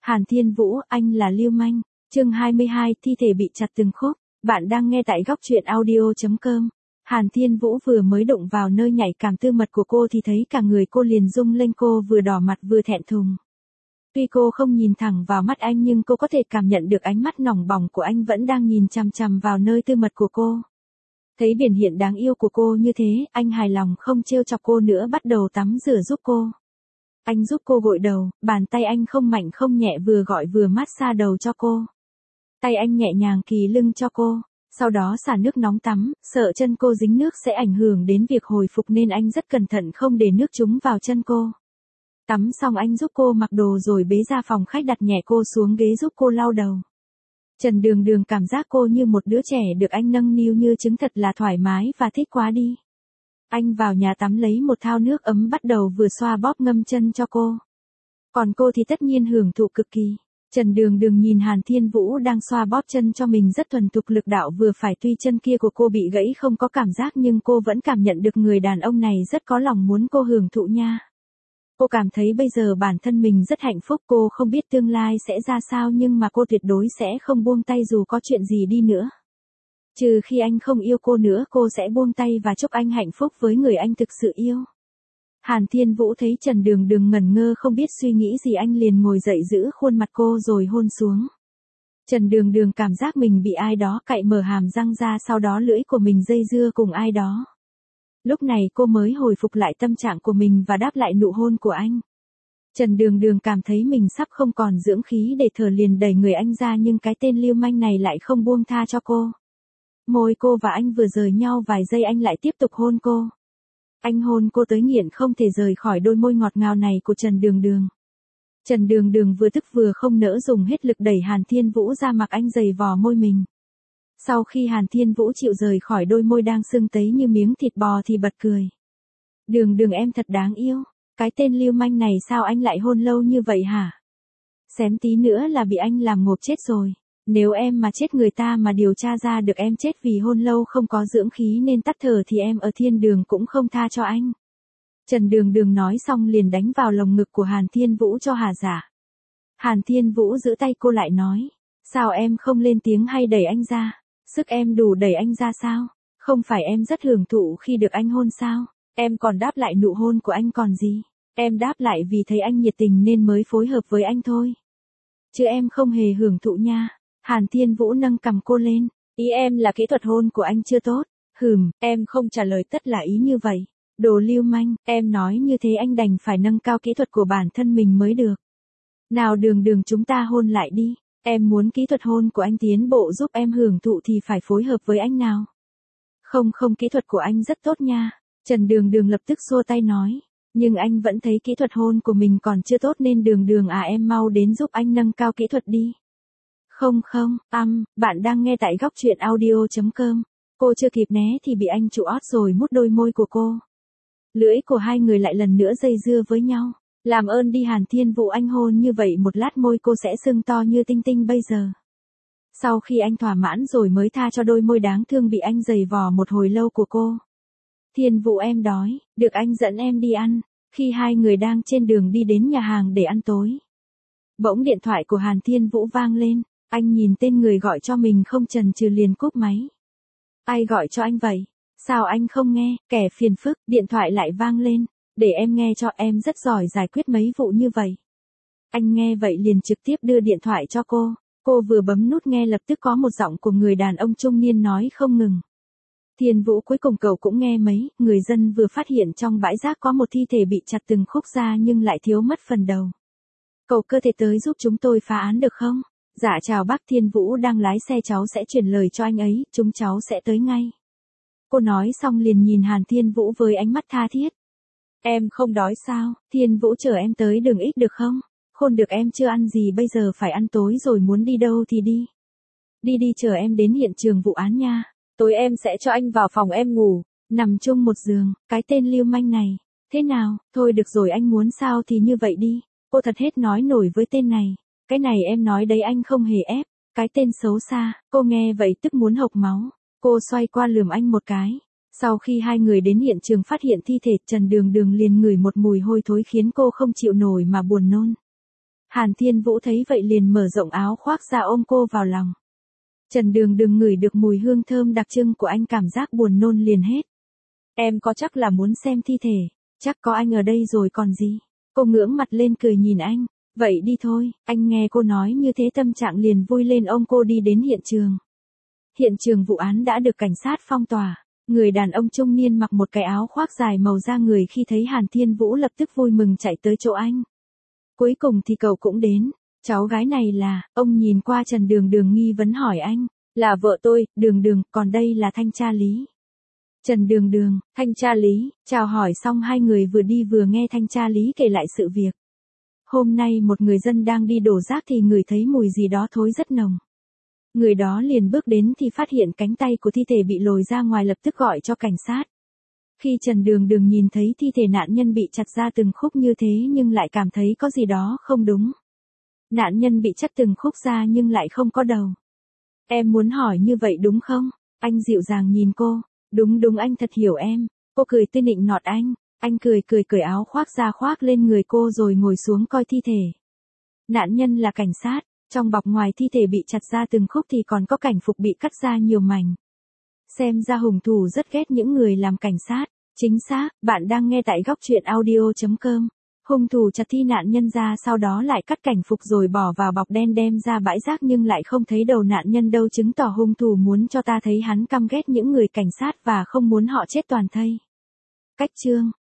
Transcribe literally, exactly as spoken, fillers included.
Hàn Thiên Vũ, anh là lưu manh. Chương hai mươi hai, thi thể bị chặt từng khúc. Bạn đang nghe tại góc truyện audio chấm com. Hàn Thiên Vũ vừa mới đụng vào nơi nhạy cảm tư mật của cô thì thấy cả người cô liền rung lên, cô vừa đỏ mặt vừa thẹn thùng. Tuy cô không nhìn thẳng vào mắt anh nhưng cô có thể cảm nhận được ánh mắt nóng bỏng của anh vẫn đang nhìn chằm chằm vào nơi tư mật của cô. Thấy biểu hiện đáng yêu của cô như thế, anh hài lòng không trêu chọc cô nữa, bắt đầu tắm rửa giúp cô. Anh giúp cô gội đầu, bàn tay anh không mạnh không nhẹ, vừa gội vừa massage đầu cho cô. Tay anh nhẹ nhàng kỳ lưng cho cô, sau đó xả nước nóng tắm, sợ chân cô dính nước sẽ ảnh hưởng đến việc hồi phục nên anh rất cẩn thận không để nước trúng vào chân cô. Tắm xong anh giúp cô mặc đồ rồi bế ra phòng khách, đặt nhẹ cô xuống ghế giúp cô lau đầu. Trần Đường Đường cảm giác cô như một đứa trẻ được anh nâng niu như trứng, thật là thoải mái và thích quá đi. Anh vào nhà tắm lấy một thau nước ấm, bắt đầu vừa xoa bóp ngâm chân cho cô. Còn cô thì tất nhiên hưởng thụ cực kỳ. Trần Đường Đường nhìn Hàn Thiên Vũ đang xoa bóp chân cho mình rất thuần thục, lực đạo vừa phải, tuy chân kia của cô bị gãy không có cảm giác nhưng cô vẫn cảm nhận được người đàn ông này rất có lòng muốn cô hưởng thụ nha. Cô cảm thấy bây giờ bản thân mình rất hạnh phúc, cô không biết tương lai sẽ ra sao nhưng mà cô tuyệt đối sẽ không buông tay dù có chuyện gì đi nữa. Trừ khi anh không yêu cô nữa, cô sẽ buông tay và chúc anh hạnh phúc với người anh thực sự yêu. Hàn Thiên Vũ thấy Trần Đường Đường ngẩn ngơ không biết suy nghĩ gì, anh liền ngồi dậy giữ khuôn mặt cô rồi hôn xuống. Trần Đường Đường cảm giác mình bị ai đó cạy mở hàm răng ra, sau đó lưỡi của mình dây dưa cùng ai đó. Lúc này cô mới hồi phục lại tâm trạng của mình và đáp lại nụ hôn của anh. Trần Đường Đường cảm thấy mình sắp không còn dưỡng khí để thở, liền đẩy người anh ra nhưng cái tên lưu manh này lại không buông tha cho cô. Môi cô và anh vừa rời nhau vài giây anh lại tiếp tục hôn cô. Anh hôn cô tới nghiện không thể rời khỏi đôi môi ngọt ngào này của Trần Đường Đường. Trần Đường Đường vừa tức vừa không nỡ, dùng hết lực đẩy Hàn Thiên Vũ ra, mặc anh giày vò môi mình. Sau khi Hàn Thiên Vũ chịu rời khỏi đôi môi đang sưng tấy như miếng thịt bò thì bật cười. Đường Đường em thật đáng yêu. Cái tên lưu manh này sao anh lại hôn lâu như vậy hả? Xém tí nữa là bị anh làm ngộp chết rồi. Nếu em mà chết, người ta mà điều tra ra được em chết vì hôn lâu không có dưỡng khí nên tắt thở thì em ở thiên đường cũng không tha cho anh. Trần Đường Đường nói xong liền đánh vào lồng ngực của Hàn Thiên Vũ cho hà giả. Hàn Thiên Vũ giữ tay cô lại nói. Sao em không lên tiếng hay đẩy anh ra? Sức em đủ đẩy anh ra sao? Không phải em rất hưởng thụ khi được anh hôn sao? Em còn đáp lại nụ hôn của anh còn gì? Em đáp lại vì thấy anh nhiệt tình nên mới phối hợp với anh thôi. Chứ em không hề hưởng thụ nha. Hàn Thiên Vũ nâng cằm cô lên. Ý em là kỹ thuật hôn của anh chưa tốt. Hừm, em không trả lời tất là ý như vậy. Đồ lưu manh, em nói như thế anh đành phải nâng cao kỹ thuật của bản thân mình mới được. Nào Đường Đường, chúng ta hôn lại đi. Em muốn kỹ thuật hôn của anh tiến bộ giúp em hưởng thụ thì phải phối hợp với anh nào. Không không, kỹ thuật của anh rất tốt nha. Trần Đường Đường lập tức xua tay nói. Nhưng anh vẫn thấy kỹ thuật hôn của mình còn chưa tốt nên Đường Đường à, em mau đến giúp anh nâng cao kỹ thuật đi. Không không, âm, um, bạn đang nghe tại góc truyện audio chấm com. Cô chưa kịp né thì bị anh trụ ót rồi mút đôi môi của cô. Lưỡi của hai người lại lần nữa dây dưa với nhau. Làm ơn đi Hàn Thiên Vũ, anh hôn như vậy một lát môi cô sẽ sưng to như tinh tinh bây giờ. Sau khi anh thỏa mãn rồi mới tha cho đôi môi đáng thương bị anh giày vò một hồi lâu của cô. Thiên Vũ em đói, được anh dẫn em đi ăn. Khi hai người đang trên đường đi đến nhà hàng để ăn tối, bỗng điện thoại của Hàn Thiên Vũ vang lên. Anh nhìn tên người gọi cho mình không chần chừ liền cúp máy. Ai gọi cho anh vậy? Sao anh không nghe? Kẻ phiền phức, điện thoại lại vang lên. Để em nghe cho, em rất giỏi giải quyết mấy vụ như vậy. Anh nghe vậy liền trực tiếp đưa điện thoại cho cô. Cô vừa bấm nút nghe lập tức có một giọng của người đàn ông trung niên nói không ngừng. Thiên Vũ, cuối cùng cậu cũng nghe mấy, người dân vừa phát hiện trong bãi rác có một thi thể bị chặt từng khúc ra nhưng lại thiếu mất phần đầu. Cậu cơ thể tới giúp chúng tôi phá án được không? Dạ chào bác, Thiên Vũ đang lái xe, cháu sẽ chuyển lời cho anh ấy, chúng cháu sẽ tới ngay. Cô nói xong liền nhìn Hàn Thiên Vũ với ánh mắt tha thiết. Em không đói sao? Thiên Vũ, chờ em tới đường ít được không? Khôn được, em chưa ăn gì, bây giờ phải ăn tối rồi, muốn đi đâu thì đi. Đi đi, chờ em đến hiện trường vụ án nha. Tối em sẽ cho anh vào phòng em ngủ, nằm chung một giường. Cái tên lưu manh này. Thế nào, thôi được rồi, anh muốn sao thì như vậy đi. Cô thật hết nói nổi với tên này. Cái này em nói đấy, anh không hề ép. Cái tên xấu xa. Cô nghe vậy tức muốn hộc máu. Cô xoay qua lườm anh một cái. Sau khi hai người đến hiện trường phát hiện thi thể, Trần Đường Đường liền ngửi một mùi hôi thối khiến cô không chịu nổi mà buồn nôn. Hàn Thiên Vũ thấy vậy liền mở rộng áo khoác ra ôm cô vào lòng. Trần Đường Đường ngửi được mùi hương thơm đặc trưng của anh, cảm giác buồn nôn liền hết. Em có chắc là muốn xem thi thể, chắc có anh ở đây rồi còn gì. Cô ngưỡng mặt lên cười nhìn anh, vậy đi thôi. Anh nghe cô nói như thế tâm trạng liền vui lên, ôm cô đi đến hiện trường. Hiện trường vụ án đã được cảnh sát phong tỏa. Người đàn ông trung niên mặc một cái áo khoác dài màu da người khi thấy Hàn Thiên Vũ lập tức vui mừng chạy tới chỗ anh. Cuối cùng thì cậu cũng đến. Cháu gái này là, ông nhìn qua Trần Đường Đường nghi vấn hỏi anh, là vợ tôi, Đường Đường, còn đây là thanh tra Lý. Trần Đường Đường, thanh tra Lý, chào hỏi xong hai người vừa đi vừa nghe thanh tra Lý kể lại sự việc. Hôm nay một người dân đang đi đổ rác thì ngửi thấy mùi gì đó thối rất nồng. Người đó liền bước đến thì phát hiện cánh tay của thi thể bị lồi ra ngoài, lập tức gọi cho cảnh sát. Khi Trần Đường Đường nhìn thấy thi thể nạn nhân bị chặt ra từng khúc như thế nhưng lại cảm thấy có gì đó không đúng. Nạn nhân bị chặt từng khúc ra nhưng lại không có đầu. Em muốn hỏi như vậy đúng không? Anh dịu dàng nhìn cô. Đúng đúng, anh thật hiểu em. Cô cười tươi nịnh nọt anh. Anh cười cười cởi áo khoác ra khoác lên người cô rồi ngồi xuống coi thi thể. Nạn nhân là cảnh sát. Trong bọc ngoài thi thể bị chặt ra từng khúc thì còn có cảnh phục bị cắt ra nhiều mảnh. Xem ra hung thủ rất ghét những người làm cảnh sát. Chính xác, bạn đang nghe tại góc truyện audio chấm com. Hung thủ chặt thi nạn nhân ra sau đó lại cắt cảnh phục rồi bỏ vào bọc đen đem ra bãi rác nhưng lại không thấy đầu nạn nhân đâu, chứng tỏ hung thủ muốn cho ta thấy hắn căm ghét những người cảnh sát và không muốn họ chết toàn thây. Cách chương